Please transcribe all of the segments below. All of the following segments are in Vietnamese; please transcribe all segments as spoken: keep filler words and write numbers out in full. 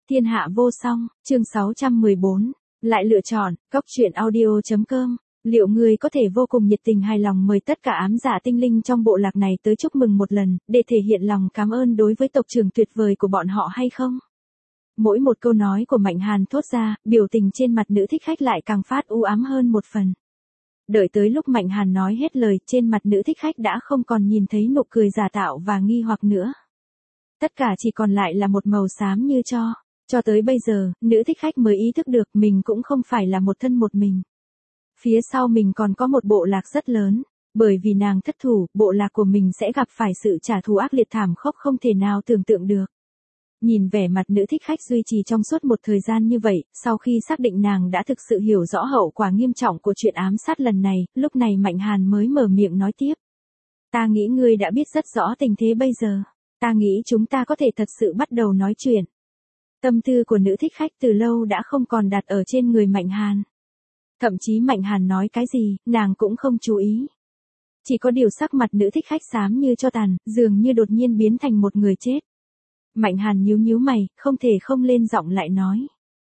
Thiên hạ vô song, chương sáu trăm mười bốn. Lại lựa chọn, cốc truyện audio.com. Liệu người có thể vô cùng nhiệt tình hài lòng mời tất cả ám dạ tinh linh trong bộ lạc này tới chúc mừng một lần, để thể hiện lòng cảm ơn đối với tộc trưởng tuyệt vời của bọn họ hay không? Mỗi một câu nói của Mạnh Hàn thốt ra, biểu tình trên mặt nữ thích khách lại càng phát u ám hơn một phần. Đợi tới lúc Mạnh Hàn nói hết lời, trên mặt nữ thích khách đã không còn nhìn thấy nụ cười giả tạo và nghi hoặc nữa. Tất cả chỉ còn lại là một màu xám như tro. Cho tới bây giờ, nữ thích khách mới ý thức được mình cũng không phải là một thân một mình. Phía sau mình còn có một bộ lạc rất lớn, bởi vì nàng thất thủ, bộ lạc của mình sẽ gặp phải sự trả thù ác liệt thảm khốc không thể nào tưởng tượng được. Nhìn vẻ mặt nữ thích khách duy trì trong suốt một thời gian như vậy, sau khi xác định nàng đã thực sự hiểu rõ hậu quả nghiêm trọng của chuyện ám sát lần này, lúc này Mạnh Hàn mới mở miệng nói tiếp. Ta nghĩ ngươi đã biết rất rõ tình thế bây giờ. Ta nghĩ chúng ta có thể thật sự bắt đầu nói chuyện. Tâm tư của nữ thích khách từ lâu đã không còn đặt ở trên người Mạnh Hàn. Thậm chí Mạnh Hàn nói cái gì, nàng cũng không chú ý. Chỉ có điều sắc mặt nữ thích khách xám như tro tàn, dường như đột nhiên biến thành một người chết. Mạnh Hàn nhíu nhíu mày, không thể không lên giọng lại nói.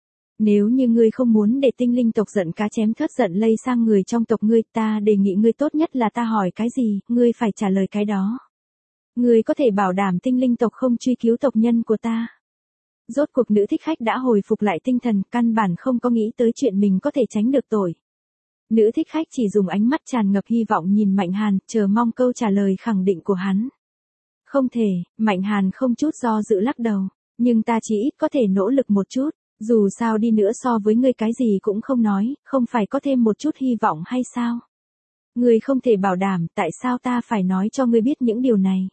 Nếu như ngươi không muốn để tinh linh tộc giận cá chém thớt giận lây sang người trong tộc ngươi, ta đề nghị ngươi tốt nhất là ta hỏi cái gì, ngươi phải trả lời cái đó. Ngươi có thể bảo đảm tinh linh tộc không truy cứu tộc nhân của ta. Rốt cuộc nữ thích khách đã hồi phục lại tinh thần, căn bản không có nghĩ tới chuyện mình có thể tránh được tội. Nữ thích khách chỉ dùng ánh mắt tràn ngập hy vọng nhìn Mạnh Hàn, chờ mong câu trả lời khẳng định của hắn. Không thể, Mạnh Hàn không chút do dự lắc đầu, nhưng ta chỉ ít có thể nỗ lực một chút, dù sao đi nữa so với ngươi cái gì cũng không nói, không phải có thêm một chút hy vọng hay sao? Ngươi không thể bảo đảm, tại sao ta phải nói cho ngươi biết những điều này?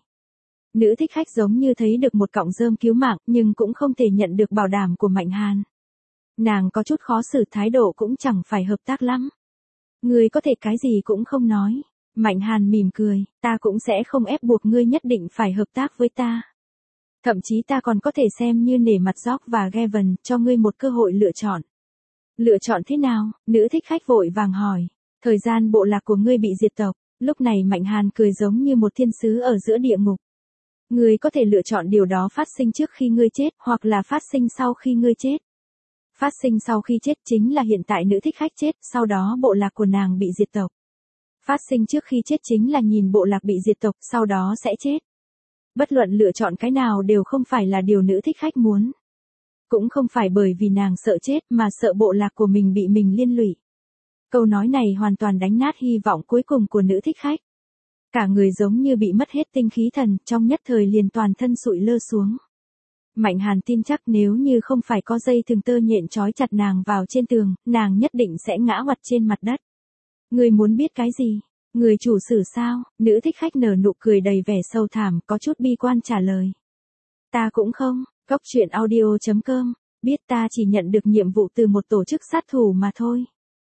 Nữ thích khách giống như thấy được một cọng rơm cứu mạng, nhưng cũng không thể nhận được bảo đảm của Mạnh Hàn. Nàng có chút khó xử, thái độ cũng chẳng phải hợp tác lắm. Ngươi có thể cái gì cũng không nói. Mạnh Hàn mỉm cười, ta cũng sẽ không ép buộc ngươi nhất định phải hợp tác với ta. Thậm chí ta còn có thể xem như nể mặt Jock và Gavin, cho ngươi một cơ hội lựa chọn. Lựa chọn thế nào? Nữ thích khách vội vàng hỏi. Thời gian bộ lạc của ngươi bị diệt tộc. Lúc này Mạnh Hàn cười giống như một thiên sứ ở giữa địa ngục. Ngươi có thể lựa chọn điều đó phát sinh trước khi ngươi chết, hoặc là phát sinh sau khi ngươi chết. Phát sinh sau khi chết chính là hiện tại nữ thích khách chết, sau đó bộ lạc của nàng bị diệt tộc. Phát sinh trước khi chết chính là nhìn bộ lạc bị diệt tộc, sau đó sẽ chết. Bất luận lựa chọn cái nào đều không phải là điều nữ thích khách muốn. Cũng không phải bởi vì nàng sợ chết mà sợ bộ lạc của mình bị mình liên lụy. Câu nói này hoàn toàn đánh nát hy vọng cuối cùng của nữ thích khách. Cả người giống như bị mất hết tinh khí thần, trong nhất thời liền toàn thân sụi lơ xuống. Mạnh Hàn tin chắc nếu như không phải có dây thừng tơ nhện trói chặt nàng vào trên tường, nàng nhất định sẽ ngã quặt trên mặt đất. Ngươi muốn biết cái gì? Người chủ sử sao? Nữ thích khách nở nụ cười đầy vẻ sâu thẳm, có chút bi quan trả lời. Ta cũng không, cốc truyện audio.com, biết ta chỉ nhận được nhiệm vụ từ một tổ chức sát thủ mà thôi.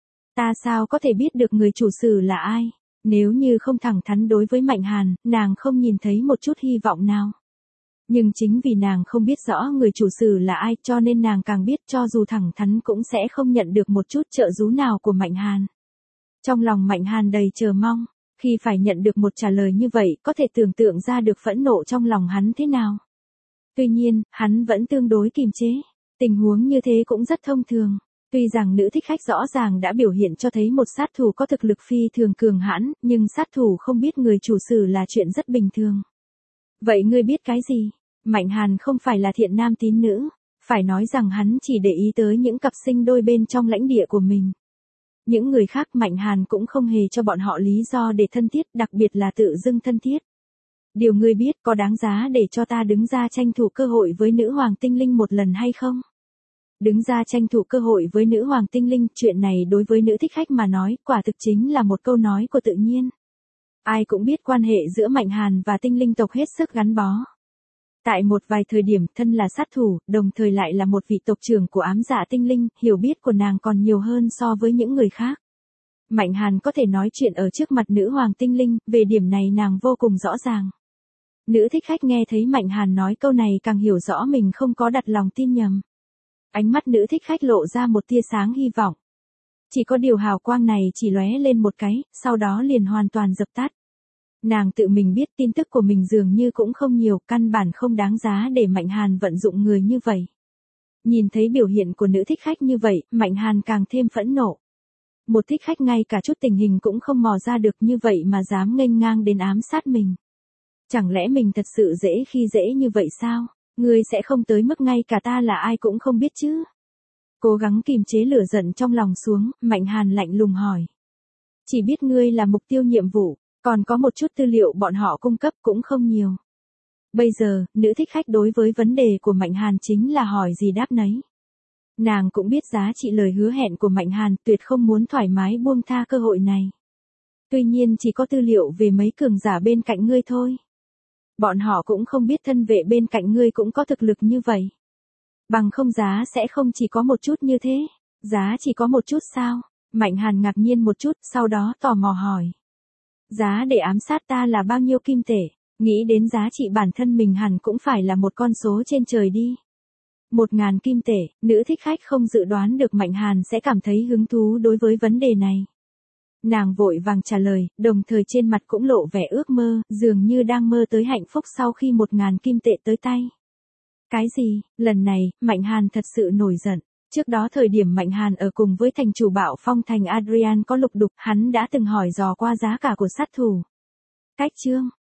Ta sao có thể biết được người chủ sử là ai? Nếu như không thẳng thắn đối với Mạnh Hàn, nàng không nhìn thấy một chút hy vọng nào. Nhưng chính vì nàng không biết rõ người chủ sử là ai, cho nên nàng càng biết cho dù thẳng thắn cũng sẽ không nhận được một chút trợ giúp nào của Mạnh Hàn. Trong lòng Mạnh Hàn đầy chờ mong, khi phải nhận được một trả lời như vậy, có thể tưởng tượng ra được phẫn nộ trong lòng hắn thế nào. Tuy nhiên, hắn vẫn tương đối kiềm chế, tình huống như thế cũng rất thông thường. Tuy rằng nữ thích khách rõ ràng đã biểu hiện cho thấy một sát thủ có thực lực phi thường cường hãn, nhưng sát thủ không biết người chủ sử là chuyện rất bình thường. Vậy ngươi biết cái gì? Mạnh Hàn không phải là thiện nam tín nữ, phải nói rằng hắn chỉ để ý tới những cặp sinh đôi bên trong lãnh địa của mình. Những người khác Mạnh Hàn cũng không hề cho bọn họ lý do để thân thiết, đặc biệt là tự dưng thân thiết. Điều ngươi biết có đáng giá để cho ta đứng ra tranh thủ cơ hội với nữ hoàng tinh linh một lần hay không? Đứng ra tranh thủ cơ hội với nữ hoàng tinh linh, chuyện này đối với nữ thích khách mà nói, quả thực chính là một câu nói của tự nhiên. Ai cũng biết quan hệ giữa Mạnh Hàn và tinh linh tộc hết sức gắn bó. Tại một vài thời điểm, thân là sát thủ, đồng thời lại là một vị tộc trưởng của ám dạ tinh linh, hiểu biết của nàng còn nhiều hơn so với những người khác. Mạnh Hàn có thể nói chuyện ở trước mặt nữ hoàng tinh linh, về điểm này nàng vô cùng rõ ràng. Nữ thích khách nghe thấy Mạnh Hàn nói câu này càng hiểu rõ mình không có đặt lòng tin nhầm. Ánh mắt nữ thích khách lộ ra một tia sáng hy vọng. Chỉ có điều hào quang này chỉ lóe lên một cái, sau đó liền hoàn toàn dập tắt. Nàng tự mình biết tin tức của mình dường như cũng không nhiều, căn bản không đáng giá để Mạnh Hàn vận dụng người như vậy. Nhìn thấy biểu hiện của nữ thích khách như vậy, Mạnh Hàn càng thêm phẫn nộ. Một thích khách ngay cả chút tình hình cũng không mò ra được như vậy mà dám nghênh ngang đến ám sát mình. Chẳng lẽ mình thật sự dễ khi dễ như vậy sao? Ngươi sẽ không tới mức ngay cả ta là ai cũng không biết chứ? Cố gắng kìm chế lửa giận trong lòng xuống, Mạnh Hàn lạnh lùng hỏi. Chỉ biết ngươi là mục tiêu nhiệm vụ, còn có một chút tư liệu bọn họ cung cấp cũng không nhiều. Bây giờ, nữ thích khách đối với vấn đề của Mạnh Hàn chính là hỏi gì đáp nấy. Nàng cũng biết giá trị lời hứa hẹn của Mạnh Hàn, tuyệt không muốn thoải mái buông tha cơ hội này. Tuy nhiên chỉ có tư liệu về mấy cường giả bên cạnh ngươi thôi. Bọn họ cũng không biết thân vệ bên cạnh ngươi cũng có thực lực như vậy. Bằng không giá sẽ không chỉ có một chút như thế. Giá chỉ có một chút sao? Mạnh Hàn ngạc nhiên một chút, sau đó tò mò hỏi. Giá để ám sát ta là bao nhiêu kim tệ? Nghĩ đến giá trị bản thân mình hẳn cũng phải là một con số trên trời đi. Một ngàn kim tệ, nữ thích khách không dự đoán được Mạnh Hàn sẽ cảm thấy hứng thú đối với vấn đề này. Nàng vội vàng trả lời, đồng thời trên mặt cũng lộ vẻ ước mơ, dường như đang mơ tới hạnh phúc sau khi một ngàn kim tệ tới tay. Cái gì? Lần này, Mạnh Hàn thật sự nổi giận. Trước đó thời điểm Mạnh Hàn ở cùng với thành chủ Bạo Phong thành Adrian có lục đục, hắn đã từng hỏi dò qua giá cả của sát thủ. Cách chương,